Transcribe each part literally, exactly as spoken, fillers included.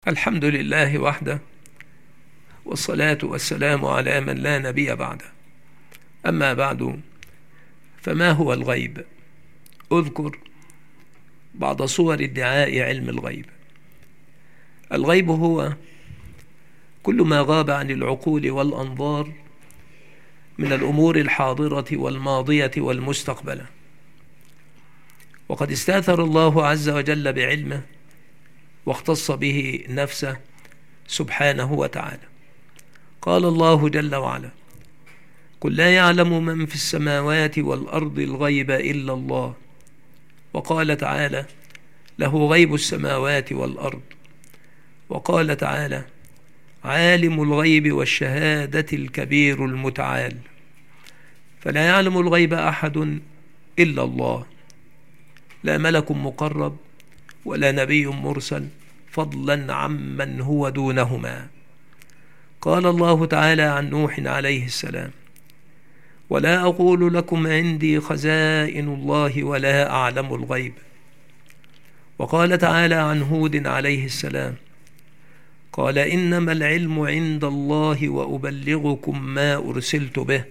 الحمد لله وحده، والصلاة والسلام على من لا نبي بعده. أما بعد، فما هو الغيب؟ أذكر بعض صور ادعاء علم الغيب. الغيب هو كل ما غاب عن العقول والأنظار من الأمور الحاضرة والماضية والمستقبلة، وقد استأثر الله عز وجل بعلمه واختص به نفسه سبحانه وتعالى. قال الله جل وعلا: قل لا يعلم من في السماوات والأرض الغيب إلا الله. وقال تعالى: له غيب السماوات والأرض. وقال تعالى: عالم الغيب والشهادة الكبير المتعال. فلا يعلم الغيب أحد إلا الله، لا ملك مقرب ولا نبي مرسل، فضلا عمن هو دونهما. قال الله تعالى عن نوح عليه السلام: ولا أقول لكم عندي خزائن الله ولا أعلم الغيب. وقال تعالى عن هود عليه السلام: قال إنما العلم عند الله وأبلغكم ما أرسلت به.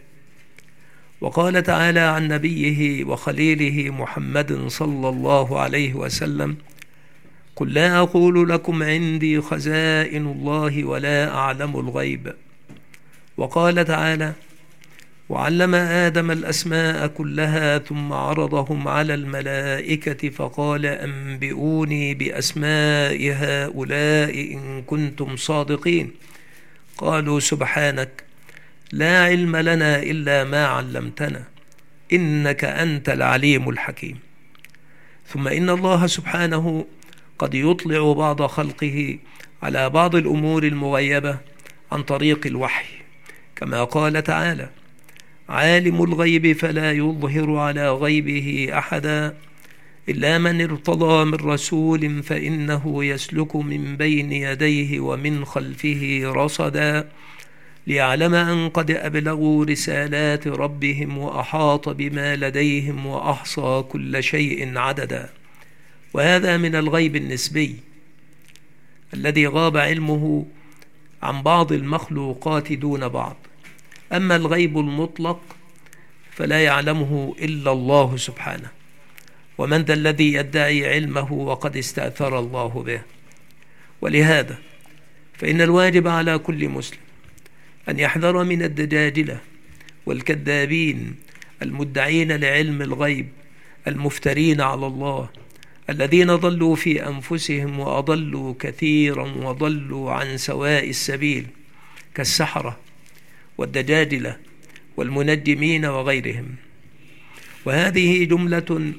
وقال تعالى عن نبيه وخليله محمد صلى الله عليه وسلم: قل لا أقول لكم عندي خزائن الله ولا أعلم الغيب. وقال تعالى: وعلم آدم الأسماء كلها ثم عرضهم على الملائكة فقال أنبئوني بأسماء هؤلاء إن كنتم صادقين. قالوا سبحانك لا علم لنا إلا ما علمتنا إنك أنت العليم الحكيم. ثم إن الله سبحانه قد يطلع بعض خلقه على بعض الأمور المغيبة عن طريق الوحي، كما قال تعالى: عالم الغيب فلا يظهر على غيبه أحدا إلا من ارتضى من رسول فإنه يسلك من بين يديه ومن خلفه رصدا ليعلم أن قد أبلغوا رسالات ربهم وأحاط بما لديهم وأحصى كل شيء عددا. وهذا من الغيب النسبي الذي غاب علمه عن بعض المخلوقات دون بعض. أما الغيب المطلق فلا يعلمه إلا الله سبحانه، ومن ذا الذي يدعي علمه وقد استأثر الله به؟ ولهذا فإن الواجب على كل مسلم أن يحذر من الدجاجلة والكذابين المدعين لعلم الغيب المفترين على الله، الذين ضلوا في أنفسهم وأضلوا كثيرا وضلوا عن سواء السبيل، كالسحرة والدجاجلة والمنجمين وغيرهم. وهذه جملة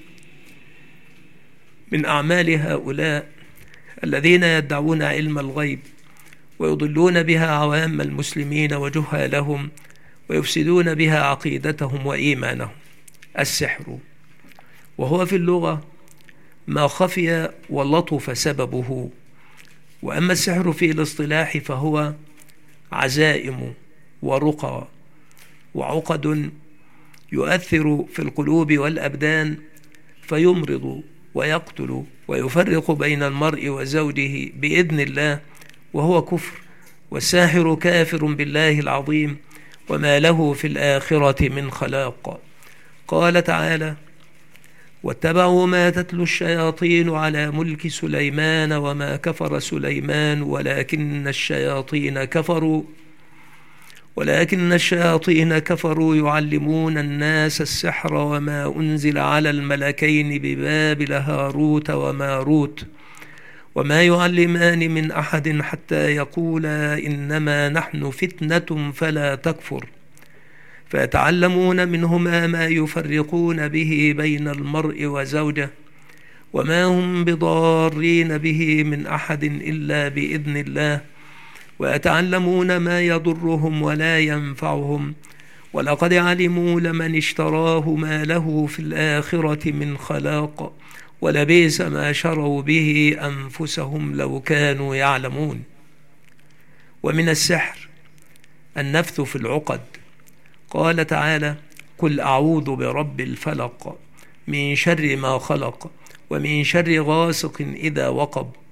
من أعمال هؤلاء الذين يدعون علم الغيب ويضلون بها عوام المسلمين وجهالهم ويفسدون بها عقيدتهم وإيمانهم. السحر، وهو في اللغة ما خفي ولطف سببه. وأما السحر في الاصطلاح فهو عزائم ورقى وعقد يؤثر في القلوب والأبدان فيمرض ويقتل ويفرق بين المرء وزوجه بإذن الله، وهو كفر، والساحر كافر بالله العظيم وما له في الآخرة من خلاق. قال تعالى: واتبعوا ما تتلو الشياطين على ملك سليمان وما كفر سليمان ولكن الشياطين كفروا ولكن الشياطين كفروا يعلمون الناس السحر وما أنزل على الملكين ببابل هاروت وماروت وما يعلمان من أحد حتى يقولا إنما نحن فتنة فلا تكفر فيتعلمون منهما ما يفرقون به بين المرء وزوجه وما هم بضارين به من أحد إلا بإذن الله ويتعلمون ما يضرهم ولا ينفعهم ولقد علموا لمن اشتراه ما له في الآخرة من خلاق ولبئس ما شروا به أنفسهم لو كانوا يعلمون. ومن السحر النفث في العقد. قال تعالى: قل أعوذ برب الفلق من شر ما خلق ومن شر غاسق إذا وقب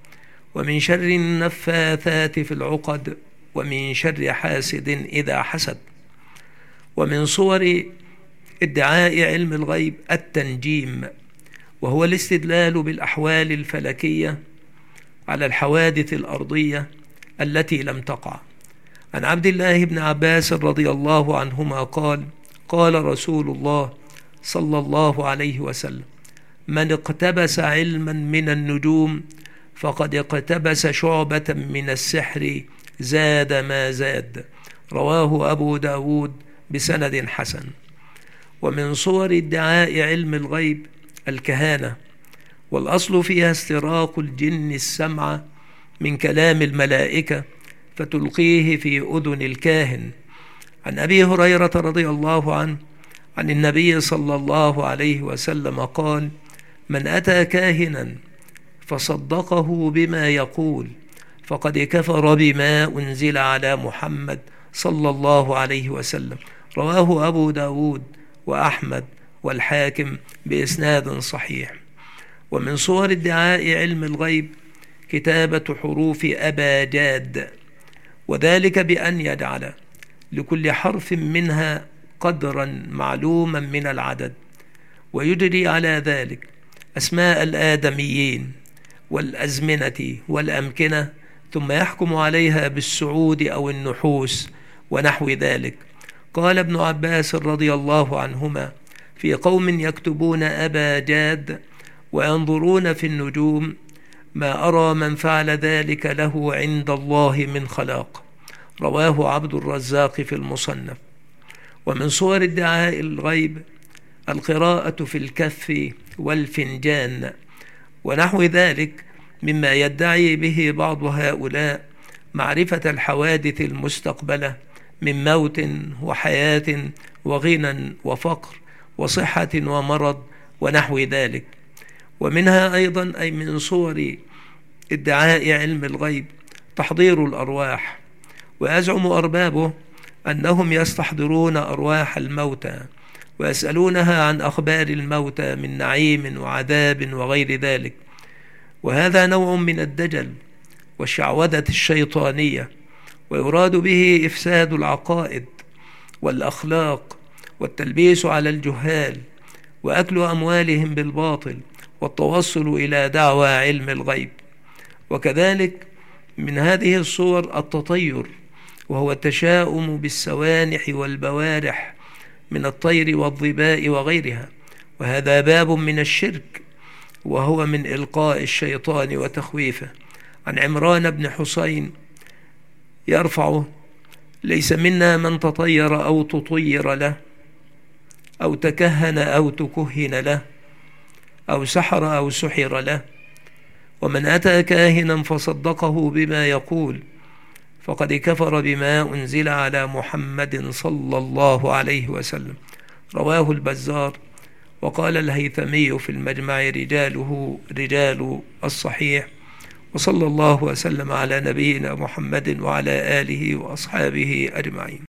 ومن شر النفاثات في العقد، ومن شر حاسد إذا حسد. ومن صور ادعاء علم الغيب التنجيم، وهو الاستدلال بالأحوال الفلكية على الحوادث الأرضية التي لم تقع. عن عبد الله بن عباس رضي الله عنهما قال: قال رسول الله صلى الله عليه وسلم: من اقتبس علما من النجوم فقد اقتبس شعبة من السحر زاد ما زاد. رواه أبو داود بسند حسن. ومن صور ادعاء علم الغيب الكهانة، والأصل فيها استراق الجن السمع من كلام الملائكة فتلقيه في أذن الكاهن. عن أبي هريرة رضي الله عنه عن النبي صلى الله عليه وسلم قال: من أتى كاهنا فصدقه بما يقول فقد كفر بما أنزل على محمد صلى الله عليه وسلم. رواه أبو داود وأحمد والحاكم بإسناد صحيح. ومن صور ادعاء علم الغيب كتابة حروف أباجاد، وذلك بأن يجعل لكل حرف منها قدرا معلوما من العدد، ويجري على ذلك أسماء الآدميين والأزمنة والأمكنة، ثم يحكم عليها بالسعود أو النحوس ونحو ذلك. قال ابن عباس رضي الله عنهما: في قوم يكتبون أباجاد وينظرون في النجوم ما أرى من فعل ذلك له عند الله من خلاق. رواه عبد الرزاق في المصنف. ومن صور ادعاء الغيب القراءة في الكف والفنجان ونحو ذلك، مما يدعي به بعض هؤلاء معرفة الحوادث المستقبلة من موت وحياة وغنى وفقر وصحة ومرض ونحو ذلك. ومنها أيضا أي من صور ادعاء علم الغيب تحضير الأرواح، ويزعم أربابه أنهم يستحضرون أرواح الموتى ويسألونها عن أخبار الموتى من نعيم وعذاب وغير ذلك. وهذا نوع من الدجل والشعوذة الشيطانية، ويراد به إفساد العقائد والأخلاق والتلبيس على الجهال وأكل أموالهم بالباطل والتوصل إلى دعوى علم الغيب. وكذلك من هذه الصور التطير، وهو التشاؤم بالسوانح والبوارح من الطير والظباء وغيرها، وهذا باب من الشرك، وهو من إلقاء الشيطان وتخويفه. عن عمران بن حسين يرفعه: ليس منا من تطير أو تطير له أو تكهن أو تكهن له أو سحر أو سحر له، ومن أتى كاهنا فصدقه بما يقول فقد كفر بما أنزل على محمد صلى الله عليه وسلم. رواه البزار. وقال الهيثمي في المجمع: رجاله رجال الصحيح. وصلى الله وسلم على نبينا محمد وعلى آله وأصحابه أجمعين.